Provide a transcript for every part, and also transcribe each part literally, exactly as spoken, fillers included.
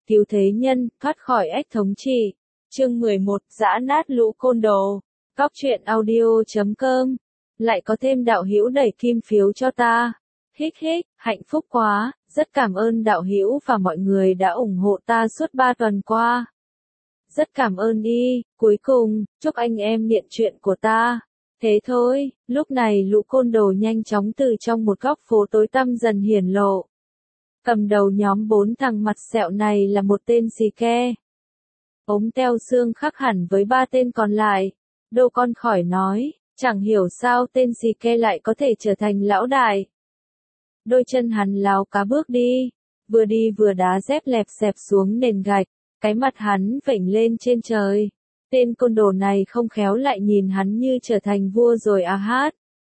cứu thế nhân, thoát khỏi ách thống trị. Chương mười một, giã nát lũ côn đồ. Góc truyện audio chấm com. Lại có thêm đạo hữu đẩy kim phiếu cho ta. Hích hích, hạnh phúc quá, rất cảm ơn đạo hữu và mọi người đã ủng hộ ta suốt ba tuần qua. Rất cảm ơn đi, cuối cùng, chúc anh em nhận chuyện của ta. Thế thôi, lúc này lũ côn đồ nhanh chóng từ trong một góc phố tối tăm dần hiển lộ. Cầm đầu nhóm bốn thằng mặt sẹo này là một tên xì ke. Ống teo xương khác hẳn với ba tên còn lại. Đô con khỏi nói, chẳng hiểu sao tên xì ke lại có thể trở thành lão đại. Đôi chân hắn láo cá bước đi, vừa đi vừa đá dép lẹp xẹp xuống nền gạch, cái mặt hắn vểnh lên trên trời. Tên côn đồ này không khéo lại nhìn hắn như trở thành vua rồi à hát.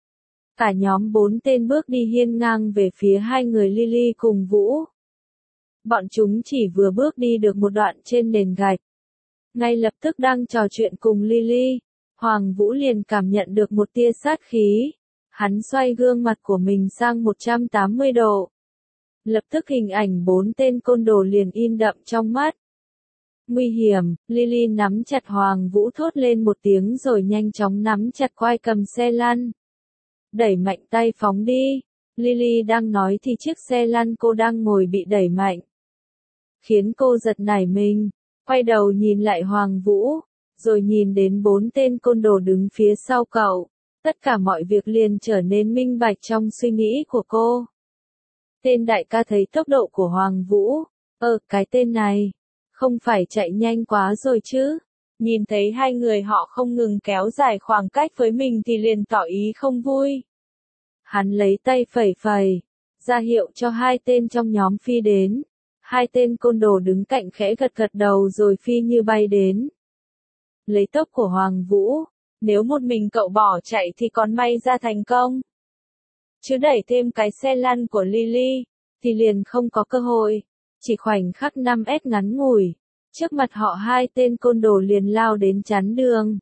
Cả nhóm bốn tên bước đi hiên ngang về phía hai người Lily cùng Vũ. Bọn chúng chỉ vừa bước đi được một đoạn trên nền gạch. Ngay lập tức đang trò chuyện cùng Lily, Hoàng Vũ liền cảm nhận được một tia sát khí. Hắn xoay gương mặt của mình sang một trăm tám mươi độ. Lập tức hình ảnh bốn tên côn đồ liền in đậm trong mắt. Nguy hiểm, Lily nắm chặt Hoàng Vũ thốt lên một tiếng rồi nhanh chóng nắm chặt quai cầm xe lăn. Đẩy mạnh tay phóng đi. Lily đang nói thì chiếc xe lăn cô đang ngồi bị đẩy mạnh. Khiến cô giật nảy mình, quay đầu nhìn lại Hoàng Vũ, rồi nhìn đến bốn tên côn đồ đứng phía sau cậu. Tất cả mọi việc liền trở nên minh bạch trong suy nghĩ của cô. Tên đại ca thấy tốc độ của Hoàng Vũ. Ờ, cái tên này, không phải chạy nhanh quá rồi chứ. Nhìn thấy hai người họ không ngừng kéo dài khoảng cách với mình thì liền tỏ ý không vui. Hắn lấy tay phẩy phẩy, ra hiệu cho hai tên trong nhóm phi đến. Hai tên côn đồ đứng cạnh khẽ gật gật đầu rồi phi như bay đến. Lấy tốc của Hoàng Vũ, nếu một mình cậu bỏ chạy thì còn may ra thành công. Chứ đẩy thêm cái xe lăn của Lily, thì liền không có cơ hội. Chỉ khoảnh khắc năm mét ngắn ngủi, trước mặt họ hai tên côn đồ liền lao đến chắn đường.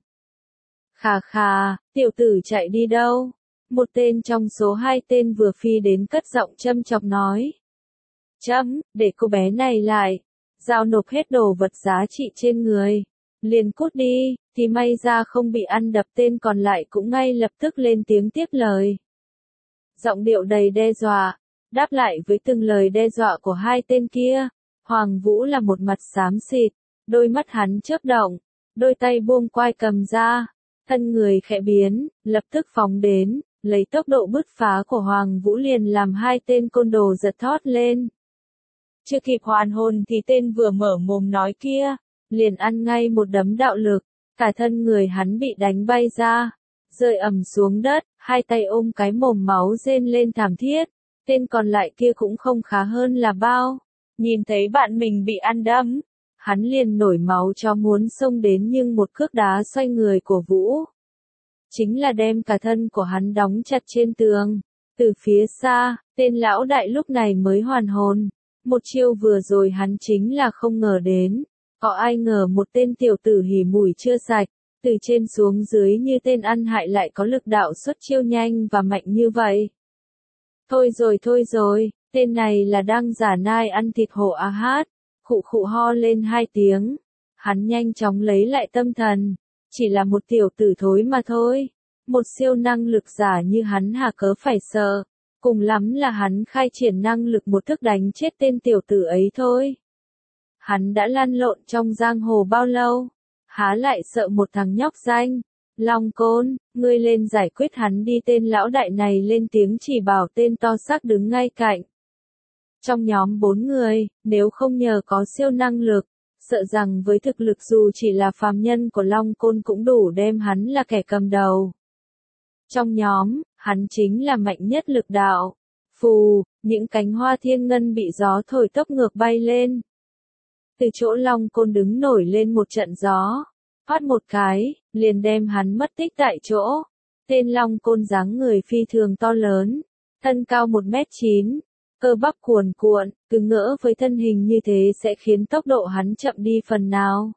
Khà khà, tiểu tử chạy đi đâu? Một tên trong số hai tên vừa phi đến cất giọng châm chọc nói. Chấm, để cô bé này lại. Giao nộp hết đồ vật giá trị trên người. Liền cút đi, thì may ra không bị ăn đập. Tên còn lại cũng ngay lập tức lên tiếng tiếp lời. Giọng điệu đầy đe dọa, đáp lại với từng lời đe dọa của hai tên kia. Hoàng Vũ là một mặt xám xịt, đôi mắt hắn chớp động, đôi tay buông quai cầm ra, thân người khẽ biến, lập tức phóng đến, lấy tốc độ bứt phá của Hoàng Vũ liền làm hai tên côn đồ giật thót lên. Chưa kịp hoàn hồn thì tên vừa mở mồm nói kia, liền ăn ngay một đấm đạo lực, cả thân người hắn bị đánh bay ra, rơi ầm xuống đất, hai tay ôm cái mồm máu rên lên thảm thiết. Tên còn lại kia cũng không khá hơn là bao. Nhìn thấy bạn mình bị ăn đấm, hắn liền nổi máu cho muốn xông đến nhưng một cước đá xoay người của Vũ. Chính là đem cả thân của hắn đóng chặt trên tường. Từ phía xa, tên lão đại lúc này mới hoàn hồn. Một chiêu vừa rồi hắn chính là không ngờ đến. Có ai ngờ một tên tiểu tử hỉ mùi chưa sạch, từ trên xuống dưới như tên ăn hại lại có lực đạo xuất chiêu nhanh và mạnh như vậy. Thôi rồi thôi rồi, tên này là đang giả nai ăn thịt hổ à hát, khụ khụ ho lên hai tiếng. Hắn nhanh chóng lấy lại tâm thần, chỉ là một tiểu tử thối mà thôi. Một siêu năng lực giả như hắn hà cớ phải sợ, cùng lắm là hắn khai triển năng lực một thức đánh chết tên tiểu tử ấy thôi. Hắn đã lăn lộn trong giang hồ bao lâu, há lại sợ một thằng nhóc danh. Long Côn, ngươi lên giải quyết hắn đi. Tên lão đại này lên tiếng chỉ bảo tên to xác đứng ngay cạnh. Trong nhóm bốn người, nếu không nhờ có siêu năng lực, sợ rằng với thực lực dù chỉ là phàm nhân của Long Côn cũng đủ đem hắn là kẻ cầm đầu. Trong nhóm, hắn chính là mạnh nhất lực đạo. Phù, những cánh hoa thiên ngân bị gió thổi tốc ngược bay lên. Từ chỗ Long Côn đứng nổi lên một trận gió. Phát một cái, liền đem hắn mất tích tại chỗ. Tên Long Côn dáng người phi thường to lớn, thân cao một mét chín, cơ bắp cuồn cuộn, cứ ngỡ với thân hình như thế sẽ khiến tốc độ hắn chậm đi phần nào.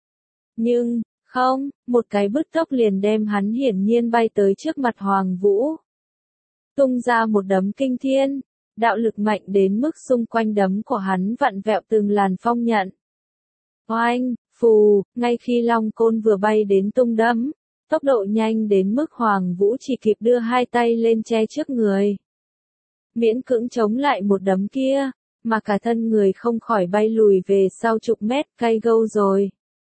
Nhưng, không, một cái bứt tốc liền đem hắn hiển nhiên bay tới trước mặt Hoàng Vũ. Tung ra một đấm kinh thiên, đạo lực mạnh đến mức xung quanh đấm của hắn vặn vẹo từng làn phong nhận. Oanh, phù, ngay khi long côn vừa bay đến tung đấm, tốc độ nhanh đến mức Hoàng Vũ chỉ kịp đưa hai tay lên che trước người. Miễn cưỡng chống lại một đấm kia, mà cả thân người không khỏi bay lùi về sau chục mét, cay gâu rồi.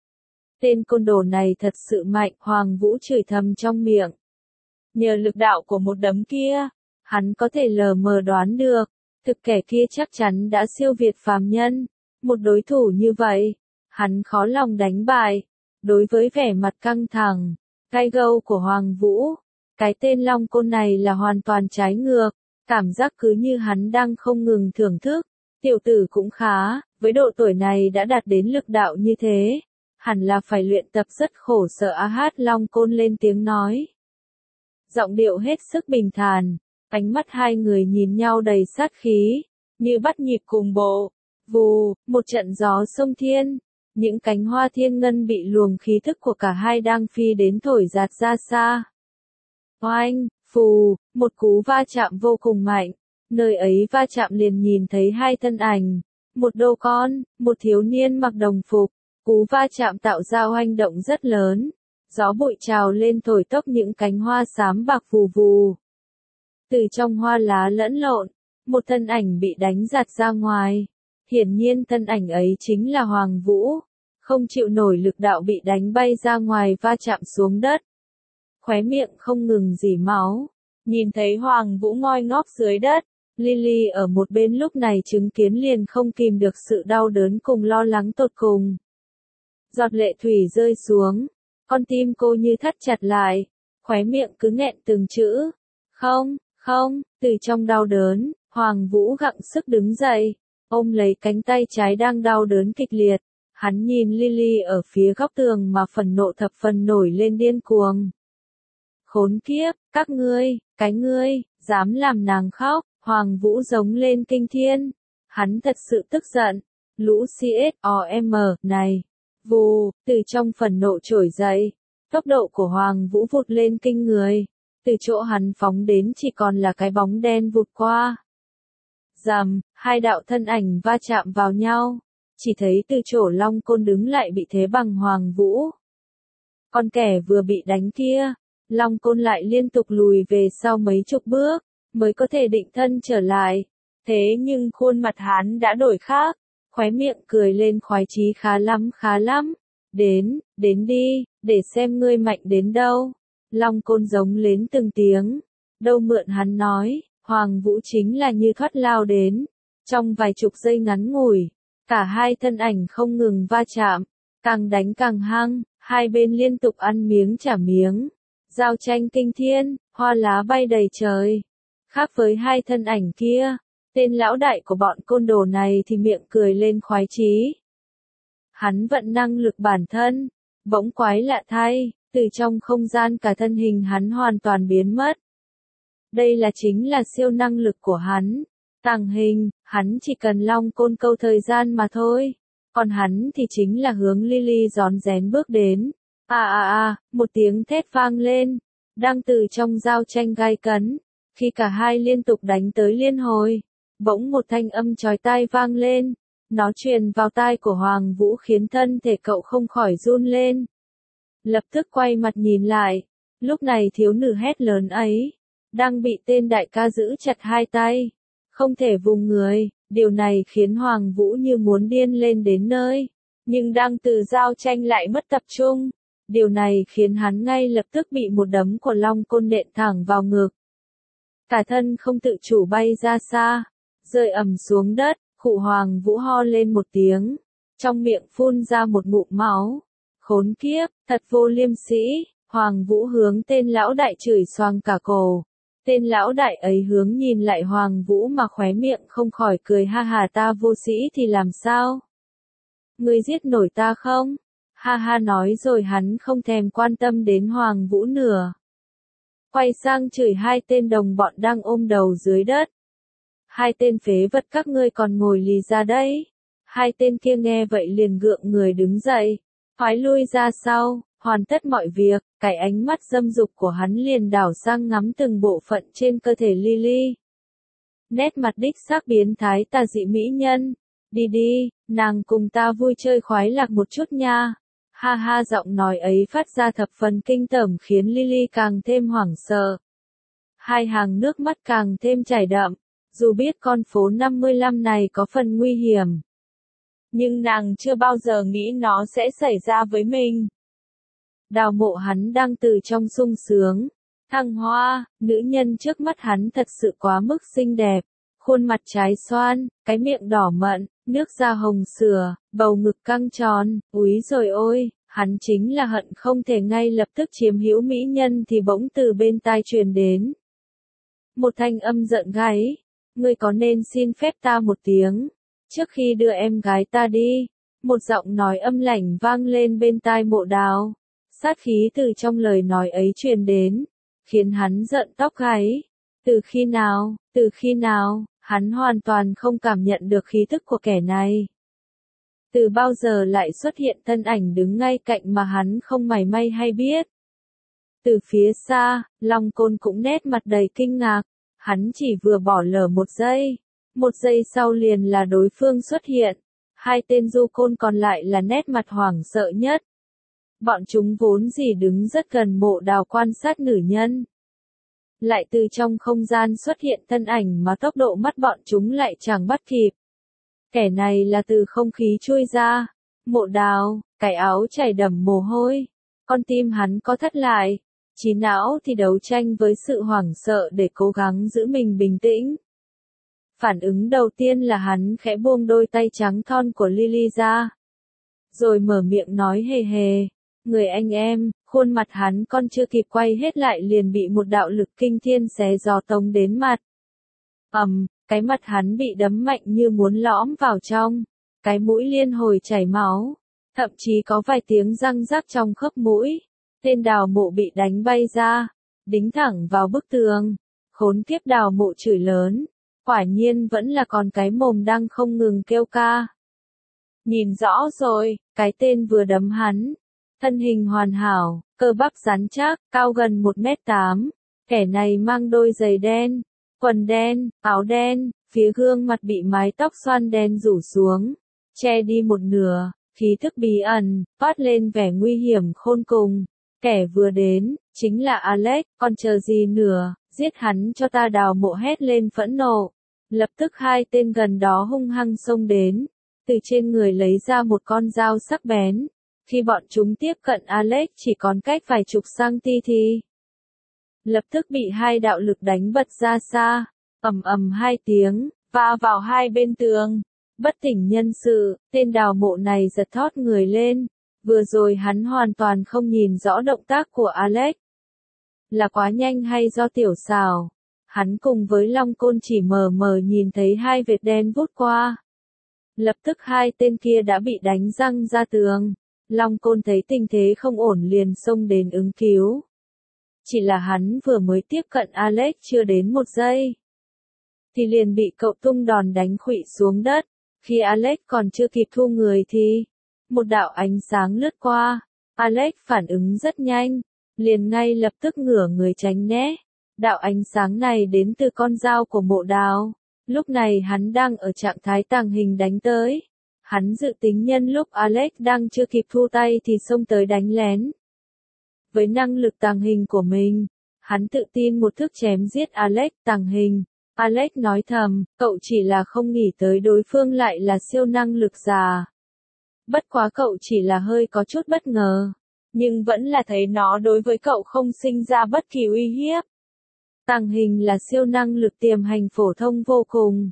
Tên côn đồ này thật sự mạnh, Hoàng Vũ chửi thầm trong miệng. Nhờ lực đạo của một đấm kia, hắn có thể lờ mờ đoán được, thực kẻ kia chắc chắn đã siêu việt phàm nhân. Một đối thủ như vậy, hắn khó lòng đánh bại. Đối với vẻ mặt căng thẳng, cay gâu của Hoàng Vũ, cái tên long côn này là hoàn toàn trái ngược. Cảm giác cứ như hắn đang không ngừng thưởng thức. Tiểu tử cũng khá, với độ tuổi này đã đạt đến lực đạo như thế. Hẳn là phải luyện tập rất khổ sở. A hát long côn lên tiếng nói. Giọng điệu hết sức bình thản, ánh mắt hai người nhìn nhau đầy sát khí, như bắt nhịp cùng bộ. Vù, một trận gió sông thiên, những cánh hoa thiên ngân bị luồng khí thức của cả hai đang phi đến thổi giạt ra xa. Oanh, phù, một cú va chạm vô cùng mạnh, nơi ấy va chạm liền nhìn thấy hai thân ảnh, một đô con, một thiếu niên mặc đồng phục, cú va chạm tạo ra oanh động rất lớn, gió bụi trào lên thổi tốc những cánh hoa xám bạc vù vù. Từ trong hoa lá lẫn lộn, một thân ảnh bị đánh giạt ra ngoài, hiển nhiên thân ảnh ấy chính là Hoàng Vũ, không chịu nổi lực đạo bị đánh bay ra ngoài va chạm xuống đất. Khóe miệng không ngừng rỉ máu, nhìn thấy Hoàng Vũ ngoi ngóp dưới đất, Lily ở một bên lúc này chứng kiến liền không kìm được sự đau đớn cùng lo lắng tột cùng. Giọt lệ thủy rơi xuống, con tim cô như thắt chặt lại, khóe miệng cứ nghẹn từng chữ. Không, không, từ trong đau đớn, Hoàng Vũ gắng sức đứng dậy, ôm lấy cánh tay trái đang đau đớn kịch liệt. Hắn nhìn Lily ở phía góc tường mà phần nộ thập phần nổi lên điên cuồng. Khốn kiếp, các ngươi, cái ngươi, dám làm nàng khóc, Hoàng Vũ giống lên kinh thiên. Hắn thật sự tức giận, lũ xê ét o em này, vù, từ trong phần nộ trỗi dậy, tốc độ của Hoàng Vũ vụt lên kinh người, từ chỗ hắn phóng đến chỉ còn là cái bóng đen vụt qua. Rầm, hai đạo thân ảnh va chạm vào nhau, chỉ thấy từ chỗ long côn đứng lại bị thế bằng Hoàng Vũ. Con kẻ vừa bị đánh kia, long côn lại liên tục lùi về sau mấy chục bước, mới có thể định thân trở lại. Thế nhưng khuôn mặt hắn đã đổi khác, khóe miệng cười lên khoái chí khá lắm khá lắm. Đến, đến đi, để xem ngươi mạnh đến đâu. Long côn giống lên từng tiếng. Đâu mượn hắn nói, Hoàng Vũ chính là như thoát lao đến. Trong vài chục giây ngắn ngủi, cả hai thân ảnh không ngừng va chạm, càng đánh càng hăng, hai bên liên tục ăn miếng trả miếng. Giao tranh kinh thiên, hoa lá bay đầy trời. Khác với hai thân ảnh kia, tên lão đại của bọn côn đồ này thì miệng cười lên khoái chí. Hắn vận năng lực bản thân, bỗng quái lạ thay, từ trong không gian cả thân hình hắn hoàn toàn biến mất. Đây là chính là siêu năng lực của hắn. Tàng hình, hắn chỉ cần long côn câu thời gian mà thôi. Còn hắn thì chính là hướng Lily rón rén bước đến. À à à, một tiếng thét vang lên, đang từ trong giao tranh gai cấn. Khi cả hai liên tục đánh tới liên hồi, bỗng một thanh âm chói tai vang lên. Nó truyền vào tai của Hoàng Vũ khiến thân thể cậu không khỏi run lên. Lập tức quay mặt nhìn lại, lúc này thiếu nữ hét lớn ấy, đang bị tên đại ca giữ chặt hai tay, không thể vùng người. Điều này khiến Hoàng Vũ như muốn điên lên đến nơi, nhưng đang từ giao tranh lại mất tập trung. Điều này khiến hắn ngay lập tức bị một đấm của long côn nện thẳng vào ngực. Cả thân không tự chủ bay ra xa, rơi ầm xuống đất, khụ Hoàng Vũ ho lên một tiếng, trong miệng phun ra một ngụm máu. Khốn kiếp, thật vô liêm sĩ, Hoàng Vũ hướng tên lão đại chửi xoang cả cổ. Tên lão đại ấy hướng nhìn lại Hoàng Vũ mà khóe miệng không khỏi cười ha hà, ta vô sĩ thì làm sao? Ngươi giết nổi ta không? Ha ha, nói rồi hắn không thèm quan tâm đến Hoàng Vũ nữa. Quay sang chửi hai tên đồng bọn đang ôm đầu dưới đất. Hai tên phế vật các ngươi còn ngồi lì ra đấy. Hai tên kia nghe vậy liền gượng người đứng dậy, phái lui ra sau. Hoàn tất mọi việc, cái ánh mắt dâm dục của hắn liền đảo sang ngắm từng bộ phận trên cơ thể Lily. nét mặt đích xác biến thái tà dị mỹ nhân. Đi đi, nàng cùng ta vui chơi khoái lạc một chút nha. Ha ha, giọng nói ấy phát ra thập phần kinh tởm khiến Lily càng thêm hoảng sợ. Hai hàng nước mắt càng thêm chảy đậm, dù biết con phố năm mươi lăm này có phần nguy hiểm. Nhưng nàng chưa bao giờ nghĩ nó sẽ xảy ra với mình. Đào Mộ hắn đang từ trong sung sướng, thăng hoa, nữ nhân trước mắt hắn thật sự quá mức xinh đẹp. Khuôn mặt trái xoan, cái miệng đỏ mận, nước da hồng sữa, bầu ngực căng tròn, úi rồi ôi, hắn chính là hận không thể ngay lập tức chiếm hữu mỹ nhân thì bỗng từ bên tai truyền đến. Một thanh âm giận gáy, ngươi có nên xin phép ta một tiếng, trước khi đưa em gái ta đi. Một giọng nói âm lãnh vang lên bên tai Mộ Đào, sát khí từ trong lời nói ấy truyền đến, khiến hắn giận tóc gáy. Từ khi nào, từ khi nào, hắn hoàn toàn không cảm nhận được khí thức của kẻ này. Từ bao giờ lại xuất hiện thân ảnh đứng ngay cạnh mà hắn không mảy may hay biết. Từ phía xa, Long Côn cũng nét mặt đầy kinh ngạc, hắn chỉ vừa bỏ lỡ một giây. Một giây sau liền là đối phương xuất hiện, hai tên du côn còn lại là nét mặt hoảng sợ nhất. Bọn chúng vốn dĩ đứng rất gần Mộ Đào quan sát nữ nhân. Lại từ trong không gian xuất hiện thân ảnh mà tốc độ mắt bọn chúng lại chẳng bắt kịp. Kẻ này là từ không khí chui ra. Mộ Đào, cái áo chảy đẫm mồ hôi. Con tim hắn có thắt lại. Trí não thì đấu tranh với sự hoảng sợ để cố gắng giữ mình bình tĩnh. Phản ứng đầu tiên là hắn khẽ buông đôi tay trắng thon của Lily ra. Rồi mở miệng nói hề hề. Người anh em, khuôn mặt hắn con chưa kịp quay hết lại liền bị một đạo lực kinh thiên xé gió tống đến mặt. Ầm, um, cái mặt hắn bị đấm mạnh như muốn lõm vào trong. Cái mũi liên hồi chảy máu. Thậm chí có vài tiếng răng rắc trong khớp mũi. Tên Đào Mộ bị đánh bay ra. Đính thẳng vào bức tường. Khốn kiếp, Đào Mộ chửi lớn. Quả nhiên vẫn là còn cái mồm đang không ngừng kêu ca. Nhìn rõ rồi, cái tên vừa đấm hắn. Thân hình hoàn hảo, cơ bắp rắn chắc, cao gần một mét tám. Kẻ này mang đôi giày đen, quần đen, áo đen, phía gương mặt bị mái tóc xoăn đen rủ xuống, che đi một nửa, khí thức bí ẩn, toát lên vẻ nguy hiểm khôn cùng. Kẻ vừa đến, chính là Alex, còn chờ gì nữa, giết hắn cho ta. Đào Mộ hét lên phẫn nộ. Lập tức hai tên gần đó hung hăng xông đến, từ trên người lấy ra một con dao sắc bén. Khi bọn chúng tiếp cận Alex chỉ còn cách vài chục cm thì lập tức bị hai đạo lực đánh bật ra xa, ầm ầm hai tiếng, va vào hai bên tường. Bất tỉnh nhân sự, tên Đào Mộ này giật thót người lên. Vừa rồi hắn hoàn toàn không nhìn rõ động tác của Alex. Là quá nhanh hay do tiểu xảo? Hắn cùng với Long Côn chỉ mờ mờ nhìn thấy hai vệt đen vút qua. Lập tức hai tên kia đã bị đánh răng ra tường. Long Côn thấy tình thế không ổn liền xông đến ứng cứu. Chỉ là hắn vừa mới tiếp cận Alex chưa đến một giây, thì liền bị cậu tung đòn đánh khuỵu xuống đất. Khi Alex còn chưa kịp thu người thì một đạo ánh sáng lướt qua. Alex phản ứng rất nhanh, liền ngay lập tức ngửa người tránh né. Đạo ánh sáng này đến từ con dao của Mộ Đào. Lúc này hắn đang ở trạng thái tàng hình đánh tới. Hắn dự tính nhân lúc Alex đang chưa kịp thu tay thì xông tới đánh lén. Với năng lực tàng hình của mình, hắn tự tin một thức chém giết Alex tàng hình. Alex nói thầm, cậu chỉ là không nghĩ tới đối phương lại là siêu năng lực giả. Bất quá cậu chỉ là hơi có chút bất ngờ, nhưng vẫn là thấy nó đối với cậu không sinh ra bất kỳ uy hiếp. Tàng hình là siêu năng lực tiềm hành phổ thông vô cùng.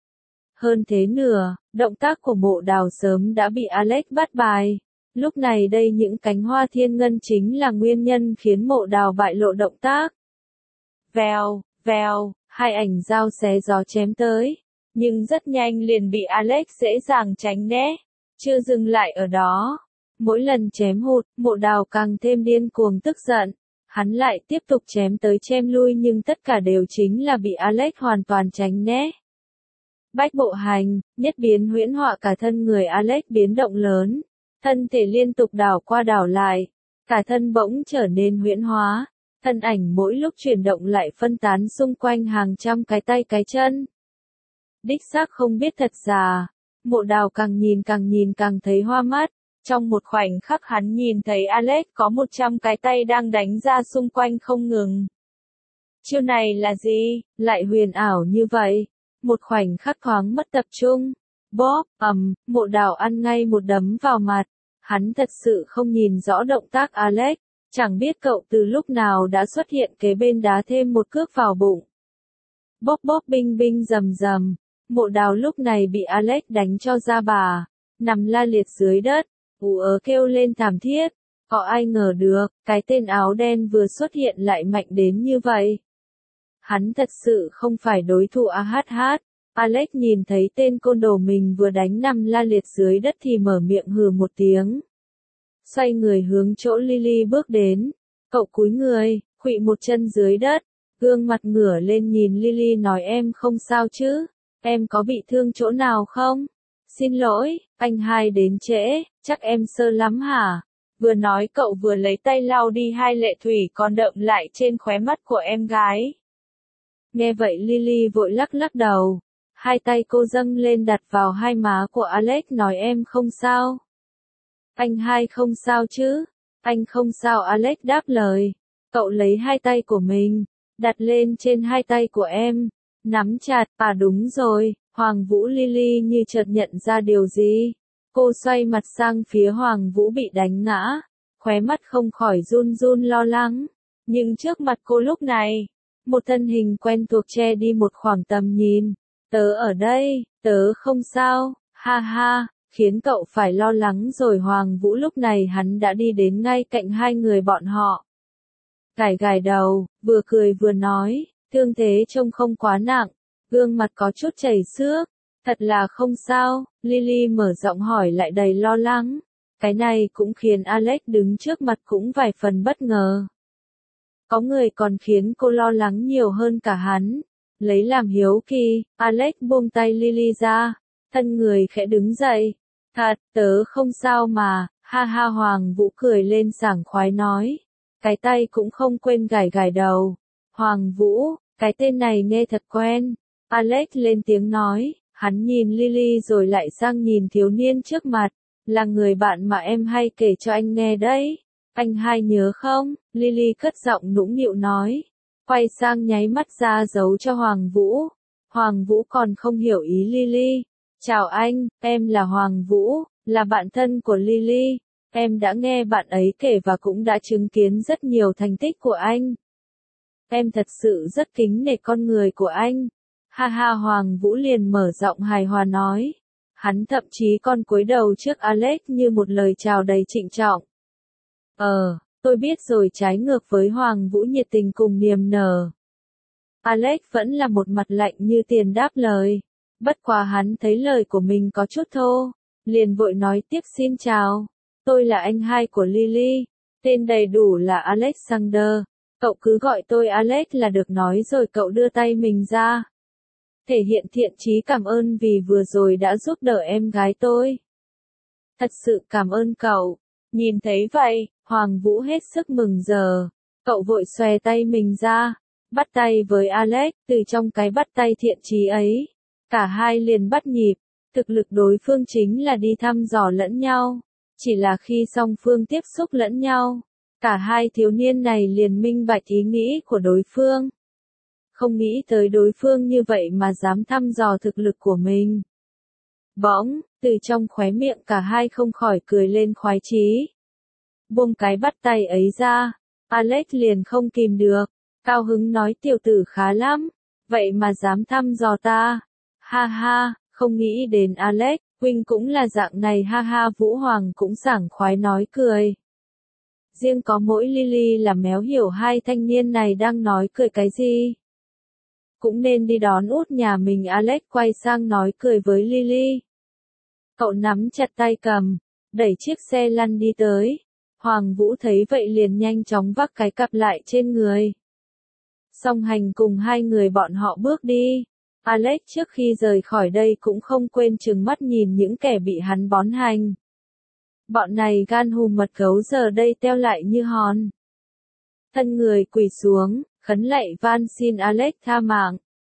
Hơn thế nữa, động tác của Mộ Đào sớm đã bị Alex bắt bài. Lúc này đây những cánh hoa thiên ngân chính là nguyên nhân khiến Mộ Đào bại lộ động tác. Vèo, vèo, hai ảnh dao xé gió chém tới. Nhưng rất nhanh liền bị Alex dễ dàng tránh né. Chưa dừng lại ở đó. Mỗi lần chém hụt, Mộ Đào càng thêm điên cuồng tức giận. Hắn lại tiếp tục chém tới chém lui nhưng tất cả đều chính là bị Alex hoàn toàn tránh né. Bách bộ hành, nhất biến huyễn họa cả thân người Alex biến động lớn. Thân thể liên tục đảo qua đảo lại. Cả thân bỗng trở nên huyễn hóa. Thân ảnh mỗi lúc chuyển động lại phân tán xung quanh hàng trăm cái tay cái chân. Đích xác không biết thật giả. Mộ Đào càng nhìn càng nhìn càng thấy hoa mắt. Trong một khoảnh khắc hắn nhìn thấy Alex có một trăm cái tay đang đánh ra xung quanh không ngừng. Chiêu này là gì? Lại huyền ảo như vậy. Một khoảnh khắc thoáng mất tập trung. Bóp, ầm, Mộ Đào ăn ngay một đấm vào mặt. Hắn thật sự không nhìn rõ động tác Alex. Chẳng biết cậu từ lúc nào đã xuất hiện kế bên đá thêm một cước vào bụng. Bóp bóp binh binh rầm rầm. Mộ Đào lúc này bị Alex đánh cho ra bà. Nằm la liệt dưới đất. Ú ớ kêu lên thảm thiết. Có ai ngờ được, cái tên áo đen vừa xuất hiện lại mạnh đến như vậy. Hắn thật sự không phải đối thủ a hát hát. Alex nhìn thấy tên côn đồ mình vừa đánh nằm la liệt dưới đất thì mở miệng hừ một tiếng. Xoay người hướng chỗ Lily bước đến. Cậu cúi người, khuỵu một chân dưới đất. Gương mặt ngửa lên nhìn Lily nói em không sao chứ? Em có bị thương chỗ nào không? Xin lỗi, anh hai đến trễ, chắc em sơ lắm hả? Vừa nói cậu vừa lấy tay lau đi hai lệ thủy còn đọng lại trên khóe mắt của em gái. Nghe vậy Lily vội lắc lắc đầu. Hai tay cô dâng lên đặt vào hai má của Alex nói em không sao. Anh hai không sao chứ? Anh không sao Alex đáp lời. Cậu lấy hai tay của mình, đặt lên trên hai tay của em. Nắm chặt, à đúng rồi, Hoàng Vũ. Lily như chợt nhận ra điều gì. Cô xoay mặt sang phía Hoàng Vũ bị đánh ngã. Khóe mắt không khỏi run run lo lắng. Nhưng trước mặt cô lúc này, một thân hình quen thuộc che đi một khoảng tầm nhìn. Tớ ở đây, tớ không sao, ha ha, khiến cậu phải lo lắng rồi. Hoàng Vũ lúc này hắn đã đi đến ngay cạnh hai người bọn họ. Gải gải đầu, vừa cười vừa nói, thương thế trông không quá nặng, gương mặt có chút chảy xước, thật là không sao. Lily mở giọng hỏi lại đầy lo lắng. Cái này cũng khiến Alex đứng trước mặt cũng vài phần bất ngờ. Có người còn khiến cô lo lắng nhiều hơn cả hắn. Lấy làm hiếu kỳ, Alex buông tay Lily ra, thân người khẽ đứng dậy. Thật, tớ không sao mà, ha ha. Hoàng Vũ cười lên sảng khoái nói. Cái tay cũng không quên gải gải đầu. Hoàng Vũ, cái tên này nghe thật quen. Alex lên tiếng nói, hắn nhìn Lily rồi lại sang nhìn thiếu niên trước mặt. Là người bạn mà em hay kể cho anh nghe đấy. Anh hai nhớ không? Lily cất giọng nũng nịu nói. Quay sang nháy mắt ra dấu cho Hoàng Vũ. Hoàng Vũ còn không hiểu ý Lily. Chào anh, em là Hoàng Vũ, là bạn thân của Lily. Em đã nghe bạn ấy kể và cũng đã chứng kiến rất nhiều thành tích của anh. Em thật sự rất kính nể con người của anh. Ha ha. Hoàng Vũ liền mở giọng hài hòa nói. Hắn thậm chí còn cúi đầu trước Alex như một lời chào đầy trịnh trọng. Ờ, tôi biết rồi. Trái ngược với Hoàng Vũ nhiệt tình cùng niềm nở, Alex vẫn là một mặt lạnh như tiền đáp lời. Bất quá hắn thấy lời của mình có chút thô, liền vội nói tiếp xin chào. Tôi là anh hai của Lily, tên đầy đủ là Alexander. Cậu cứ gọi tôi Alex là được. Nói rồi cậu đưa tay mình ra. Thể hiện thiện chí cảm ơn vì vừa rồi đã giúp đỡ em gái tôi. Thật sự cảm ơn cậu. Nhìn thấy vậy, Hoàng Vũ hết sức mừng giờ. Cậu vội xòe tay mình ra, bắt tay với Alex. Từ trong cái bắt tay thiện chí ấy, cả hai liền bắt nhịp. Thực lực đối phương chính là đi thăm dò lẫn nhau. Chỉ là khi song phương tiếp xúc lẫn nhau, cả hai thiếu niên này liền minh bạch ý nghĩ của đối phương. Không nghĩ tới đối phương như vậy mà dám thăm dò thực lực của mình. Bỗng, từ trong khóe miệng cả hai không khỏi cười lên khoái chí. Buông cái bắt tay ấy ra, Alex liền không kìm được, cao hứng nói tiểu tử khá lắm, vậy mà dám thăm dò ta. Ha ha, không nghĩ đến Alex, huynh cũng là dạng này ha ha. Vũ Hoàng cũng sảng khoái nói cười. Riêng có mỗi Lily là méo hiểu hai thanh niên này đang nói cười cái gì. Cũng nên đi đón út nhà mình. Alex quay sang nói cười với Lily. Cậu nắm chặt tay cầm, đẩy chiếc xe lăn đi tới. Hoàng Vũ thấy vậy liền nhanh chóng vác cái cặp lại trên người. Song hành cùng hai người bọn họ bước đi. Alex trước khi rời khỏi đây cũng không quên trừng mắt nhìn những kẻ bị hắn bón hành. Bọn này gan hùm mật gấu giờ đây teo lại như hòn. Thân người quỳ xuống, khấn lạy van xin Alex tha mạng.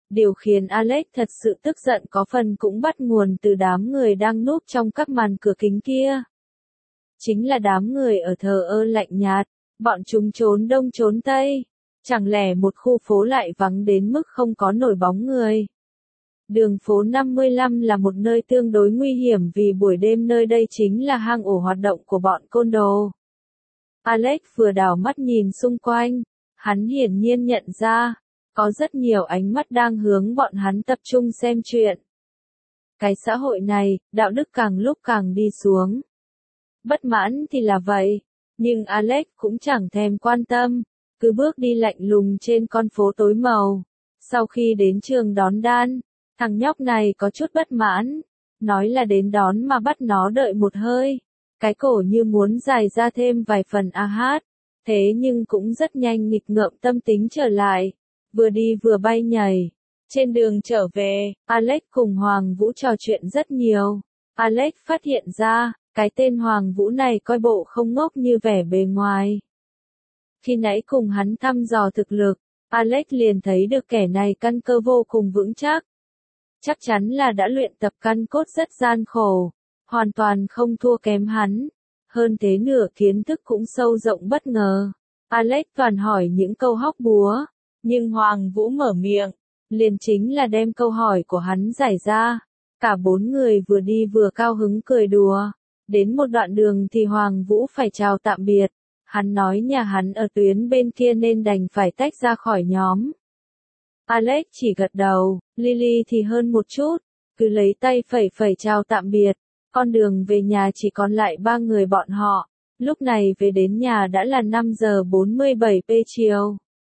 Điều khiến Alex thật sự tức giận có phần cũng bắt nguồn từ đám người đang núp trong các màn cửa kính kia. Chính là đám người ở thờ ơ lạnh nhạt, bọn chúng trốn đông trốn tây. Chẳng lẽ một khu phố lại vắng đến mức không có nổi bóng người. Đường phố năm mươi lăm là một nơi tương đối nguy hiểm vì buổi đêm nơi đây chính là hang ổ hoạt động của bọn côn đồ. Alex vừa đảo mắt nhìn xung quanh, hắn hiển nhiên nhận ra, có rất nhiều ánh mắt đang hướng bọn hắn tập trung xem chuyện. Cái xã hội này, đạo đức càng lúc càng đi xuống. Bất mãn thì là vậy, nhưng Alex cũng chẳng thèm quan tâm, cứ bước đi lạnh lùng trên con phố tối màu. Sau khi đến trường đón Dan, thằng nhóc này có chút bất mãn, nói là đến đón mà bắt nó đợi một hơi. Cái cổ như muốn dài ra thêm vài phần a hát, thế nhưng cũng rất nhanh nghịch ngợm tâm tính trở lại, vừa đi vừa bay nhảy. Trên đường trở về, Alex cùng Hoàng Vũ trò chuyện rất nhiều. Alex phát hiện ra, cái tên Hoàng Vũ này coi bộ không ngốc như vẻ bề ngoài. Khi nãy cùng hắn thăm dò thực lực, Alex liền thấy được kẻ này căn cơ vô cùng vững chắc. Chắc chắn là đã luyện tập căn cốt rất gian khổ, hoàn toàn không thua kém hắn. Hơn thế nửa kiến thức cũng sâu rộng bất ngờ. Alex toàn hỏi những câu hóc búa, nhưng Hoàng Vũ mở miệng, liền chính là đem câu hỏi của hắn giải ra. Cả bốn người vừa đi vừa cao hứng cười đùa. Đến một đoạn đường thì Hoàng Vũ phải chào tạm biệt. Hắn nói nhà hắn ở tuyến bên kia nên đành phải tách ra khỏi nhóm. Alex chỉ gật đầu, Lily thì hơn một chút, cứ lấy tay phẩy phẩy chào tạm biệt. Con đường về nhà chỉ còn lại ba người bọn họ. Lúc này về đến nhà đã là năm giờ bốn mươi bảy phút chiều.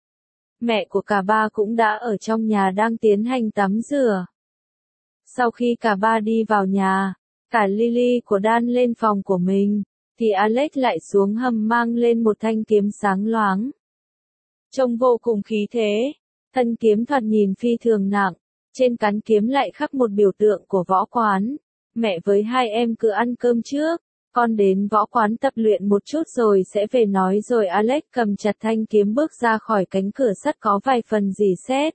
Mẹ của cả ba cũng đã ở trong nhà đang tiến hành tắm rửa. Sau khi cả ba đi vào nhà, cả Lily của Dan lên phòng của mình, thì Alex lại xuống hầm mang lên một thanh kiếm sáng loáng. Trông vô cùng khí thế, thân kiếm thoạt nhìn phi thường nặng, trên cán kiếm lại khắc một biểu tượng của võ quán. Mẹ với hai em cứ ăn cơm trước, con đến võ quán tập luyện một chút rồi sẽ về nói rồi Alex cầm chặt thanh kiếm bước ra khỏi cánh cửa sắt có vài phần rỉ sét.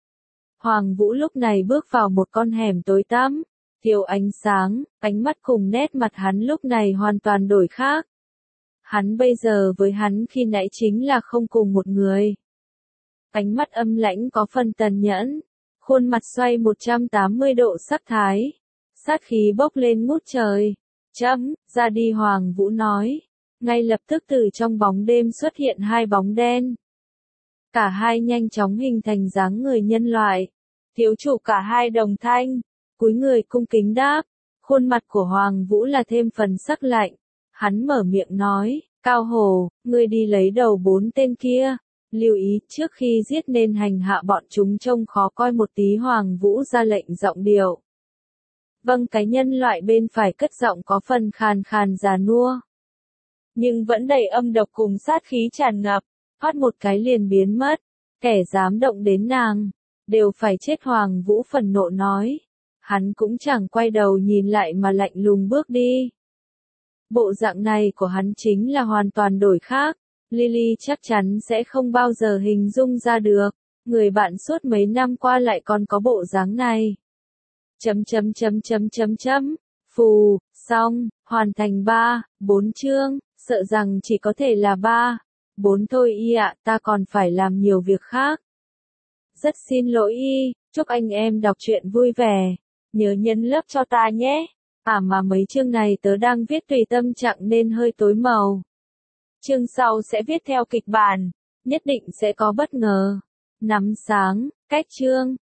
Hoàng Vũ lúc này bước vào một con hẻm tối tăm, thiếu ánh sáng, ánh mắt cùng nét mặt hắn lúc này hoàn toàn đổi khác. Hắn bây giờ với hắn khi nãy chính là không cùng một người. Ánh mắt âm lãnh có phần tàn nhẫn, khuôn mặt xoay một trăm tám mươi độ sắc thái. Sát khí bốc lên ngút trời. Chấm, ra đi Hoàng Vũ nói. Ngay lập tức từ trong bóng đêm xuất hiện hai bóng đen. Cả hai nhanh chóng hình thành dáng người nhân loại. Thiếu chủ cả hai đồng thanh, cúi người cung kính đáp. Khuôn mặt của Hoàng Vũ là thêm phần sắc lạnh. Hắn mở miệng nói, Cao Hồ, ngươi đi lấy đầu bốn tên kia. Lưu ý, trước khi giết nên hành hạ bọn chúng trông khó coi một tí. Hoàng Vũ ra lệnh giọng điệu. Vâng, cái nhân loại bên phải cất giọng có phần khàn khàn già nua, nhưng vẫn đầy âm độc cùng sát khí tràn ngập, phát một cái liền biến mất. Kẻ dám động đến nàng, đều phải chết. Hoàng Vũ phần nộ nói. Hắn cũng chẳng quay đầu nhìn lại mà lạnh lùng bước đi. Bộ dạng này của hắn chính là hoàn toàn đổi khác. Lily chắc chắn sẽ không bao giờ hình dung ra được. Người bạn suốt mấy năm qua lại còn có bộ dáng này. Chấm chấm chấm chấm chấm chấm. Phù, xong, hoàn thành ba, bốn chương, sợ rằng chỉ có thể là ba, bốn thôi y ạ, ta còn phải làm nhiều việc khác. Rất xin lỗi y, chúc anh em đọc truyện vui vẻ, nhớ nhấn lớp cho ta nhé. À mà mấy chương này tớ đang viết tùy tâm trạng nên hơi tối màu. Chương sau sẽ viết theo kịch bản, nhất định sẽ có bất ngờ. Nắm sáng, cách chương.